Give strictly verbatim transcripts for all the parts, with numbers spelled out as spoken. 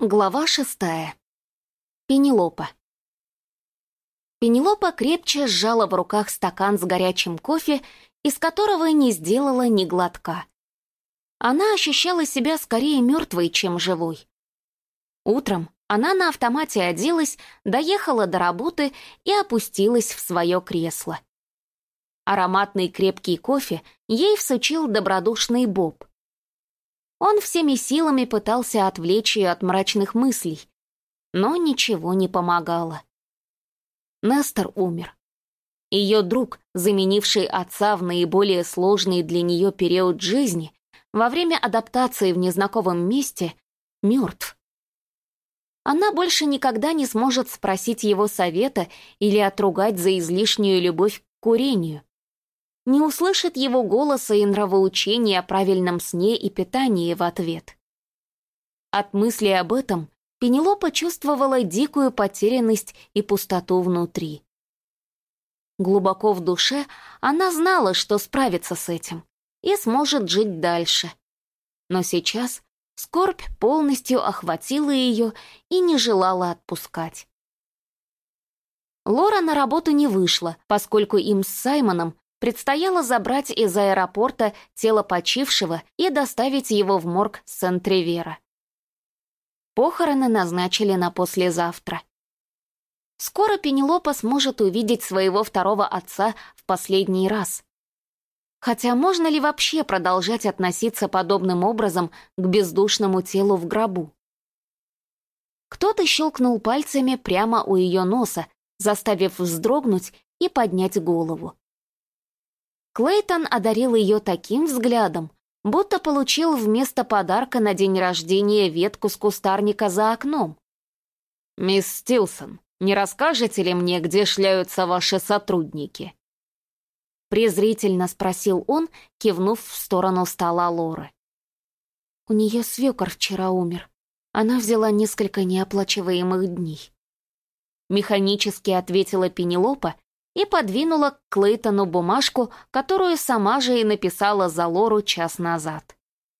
Глава шестая. Пенелопа. Пенелопа крепче сжала в руках стакан с горячим кофе, из которого не сделала ни глотка. Она ощущала себя скорее мертвой, чем живой. Утром она на автомате оделась, доехала до работы и опустилась в свое кресло. Ароматный крепкий кофе ей всучил добродушный Боб. Он всеми силами пытался отвлечь ее от мрачных мыслей, но ничего не помогало. Нестор умер. Ее друг, заменивший отца в наиболее сложный для нее период жизни, во время адаптации в незнакомом месте, мертв. Она больше никогда не сможет спросить его совета или отругать за излишнюю любовь к курению. Не услышит его голоса и нравоучения о правильном сне и питании в ответ. От мысли об этом Пенелопа чувствовала дикую потерянность и пустоту внутри. Глубоко в душе она знала, что справится с этим и сможет жить дальше. Но сейчас скорбь полностью охватила ее и не желала отпускать. Лора на работу не вышла, поскольку им с Саймоном предстояло забрать из аэропорта тело почившего и доставить его в морг Сент-Ривера. Похороны назначили на послезавтра. Скоро Пенелопа сможет увидеть своего второго отца в последний раз. Хотя можно ли вообще продолжать относиться подобным образом к бездушному телу в гробу? Кто-то щелкнул пальцами прямо у ее носа, заставив вздрогнуть и поднять голову. Клейтон одарил ее таким взглядом, будто получил вместо подарка на день рождения ветку с кустарника за окном. «Мисс Стилсон, не расскажете ли мне, где шляются ваши сотрудники?» Презрительно спросил он, кивнув в сторону стола Лоры. «У нее свекор вчера умер. Она взяла несколько неоплачиваемых дней». Механически ответила Пенелопа и подвинула к Клейтону бумажку, которую сама же и написала за Лору час назад.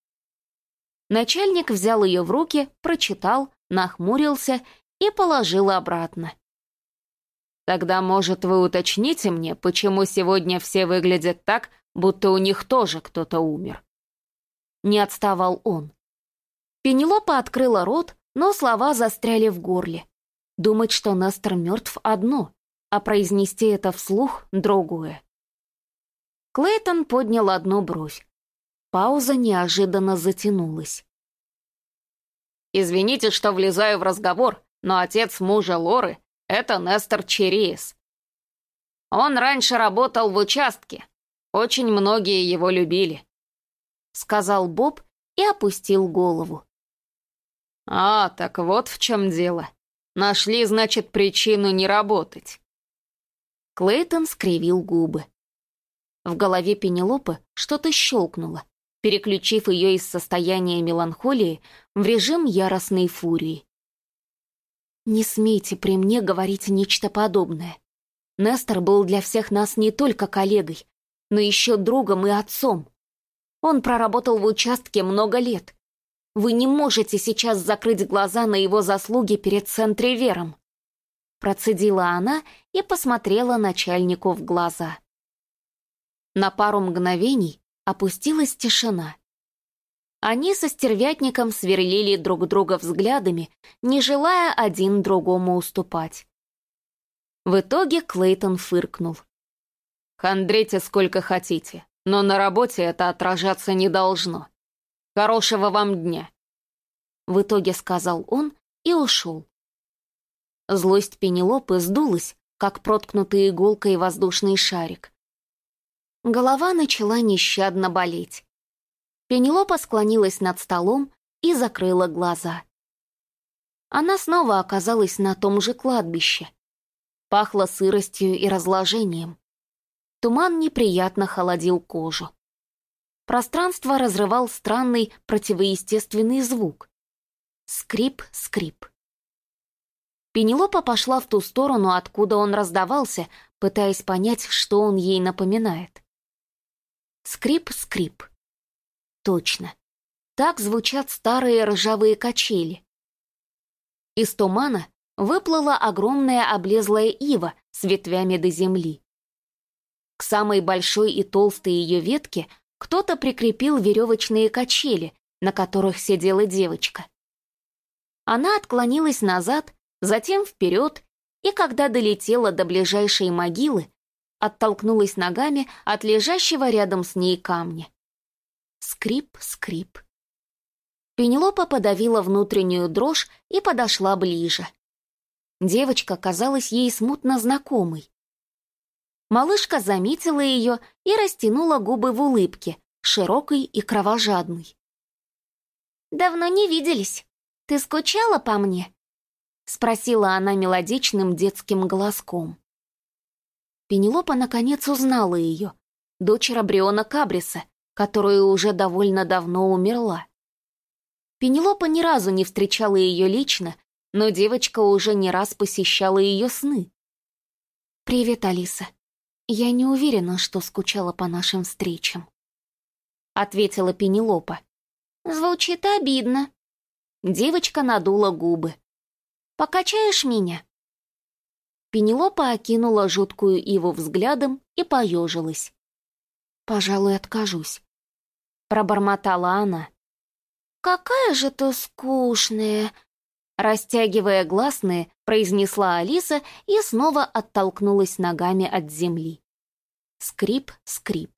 Начальник взял ее в руки, прочитал, нахмурился и положил обратно. «Тогда, может, вы уточните мне, почему сегодня все выглядят так, будто у них тоже кто-то умер?» Не отставал он. Пенелопа открыла рот, но слова застряли в горле. Думать, что Нестор мертв, одно, а произнести это вслух — другое. Клейтон поднял одну бровь. Пауза неожиданно затянулась. «Извините, что влезаю в разговор, но отец мужа Лоры — это Нестор Чериес. Он раньше работал в участке. Очень многие его любили», — сказал Боб и опустил голову. «А, так вот в чем дело. Нашли, значит, причину не работать». Клейтон скривил губы. В голове Пенелопы что-то щелкнуло, переключив ее из состояния меланхолии в режим яростной фурии. «Не смейте при мне говорить нечто подобное. Нестор был для всех нас не только коллегой, но еще другом и отцом. Он проработал в участке много лет. Вы не можете сейчас закрыть глаза на его заслуги перед Сент-Ривером». Процедила она и посмотрела начальнику в глаза. На пару мгновений опустилась тишина. Они со стервятником сверлили друг друга взглядами, не желая один другому уступать. В итоге Клейтон фыркнул. «Хандрите сколько хотите, но на работе это отражаться не должно. Хорошего вам дня!» В итоге сказал он и ушел. Злость Пенелопы сдулась, как проткнутый иголкой воздушный шарик. Голова начала нещадно болеть. Пенелопа склонилась над столом и закрыла глаза. Она снова оказалась на том же кладбище. Пахло сыростью и разложением. Туман неприятно холодил кожу. Пространство разрывал странный противоестественный звук. Скрип-скрип. Пенелопа пошла в ту сторону, откуда он раздавался, пытаясь понять, что он ей напоминает. Скрип-скрип. Точно. Так звучат старые ржавые качели. Из тумана выплыла огромная облезлая ива с ветвями до земли. К самой большой и толстой ее ветке кто-то прикрепил веревочные качели, на которых сидела девочка. Она отклонилась назад, затем вперед, и когда долетела до ближайшей могилы, оттолкнулась ногами от лежащего рядом с ней камня. Скрип, скрип. Пенелопа подавила внутреннюю дрожь и подошла ближе. Девочка казалась ей смутно знакомой. Малышка заметила ее и растянула губы в улыбке, широкой и кровожадной. «Давно не виделись. Ты скучала по мне?» — спросила она мелодичным детским голоском. Пенелопа наконец узнала ее, дочь Рабриона Кабриса, которая уже довольно давно умерла. Пенелопа ни разу не встречала ее лично, но девочка уже не раз посещала ее сны. «Привет, Алиса. Я не уверена, что скучала по нашим встречам», — ответила Пенелопа. «Звучит обидно». Девочка надула губы. «Покачаешь меня?» Пенелопа окинула жуткую иву взглядом и поежилась. «Пожалуй, откажусь», — пробормотала она. «Какая же ты скучная!» Растягивая гласные, произнесла Алиса и снова оттолкнулась ногами от земли. Скрип, скрип.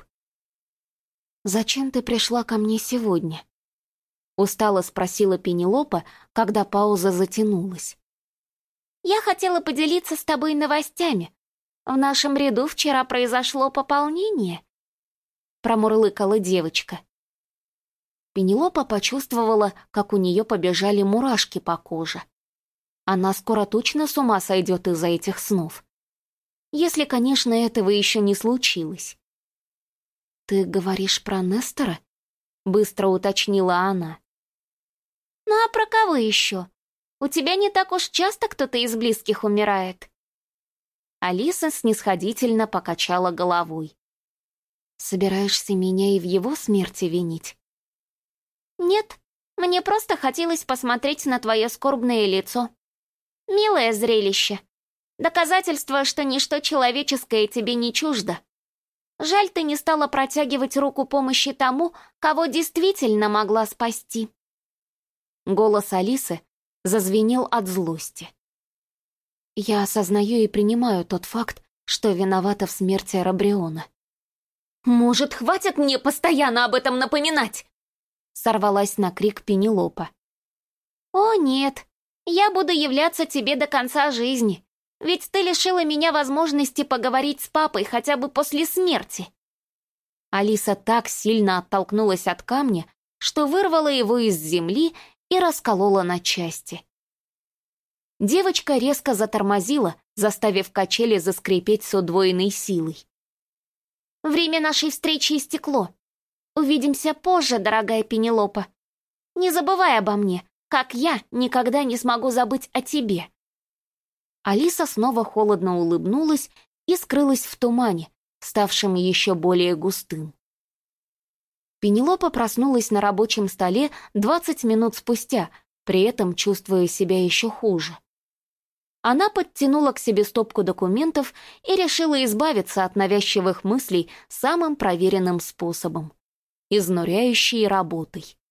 «Зачем ты пришла ко мне сегодня?» Устало спросила Пенелопа, когда пауза затянулась. «Я хотела поделиться с тобой новостями. В нашем ряду вчера произошло пополнение», — промурлыкала девочка. Пенелопа почувствовала, как у нее побежали мурашки по коже. Она скоро точно с ума сойдет из-за этих снов. Если, конечно, этого еще не случилось. «Ты говоришь про Нестора?» — быстро уточнила она. «Ну а про кого еще? У тебя не так уж часто кто-то из близких умирает». Алиса снисходительно покачала головой. «Собираешься меня и в его смерти винить?» «Нет, мне просто хотелось посмотреть на твое скорбное лицо. Милое зрелище. Доказательство, что ничто человеческое тебе не чуждо. Жаль, ты не стала протягивать руку помощи тому, кого действительно могла спасти». Голос Алисы зазвенел от злости. «Я осознаю и принимаю тот факт, что виновата в смерти Рабриона». «Может, хватит мне постоянно об этом напоминать?» Сорвалась на крик Пенелопа. «О, нет, я буду являться тебе до конца жизни, ведь ты лишила меня возможности поговорить с папой хотя бы после смерти». Алиса так сильно оттолкнулась от камня, что вырвала его из земли и расколола на части. Девочка резко затормозила, заставив качели заскрипеть с удвоенной силой. «Время нашей встречи истекло. Увидимся позже, дорогая Пенелопа. Не забывай обо мне, как я никогда не смогу забыть о тебе». Алиса снова холодно улыбнулась и скрылась в тумане, ставшем еще более густым. Пенелопа проснулась на рабочем столе двадцать минут спустя, при этом чувствуя себя еще хуже. Она подтянула к себе стопку документов и решила избавиться от навязчивых мыслей самым проверенным способом — изнуряющей работой.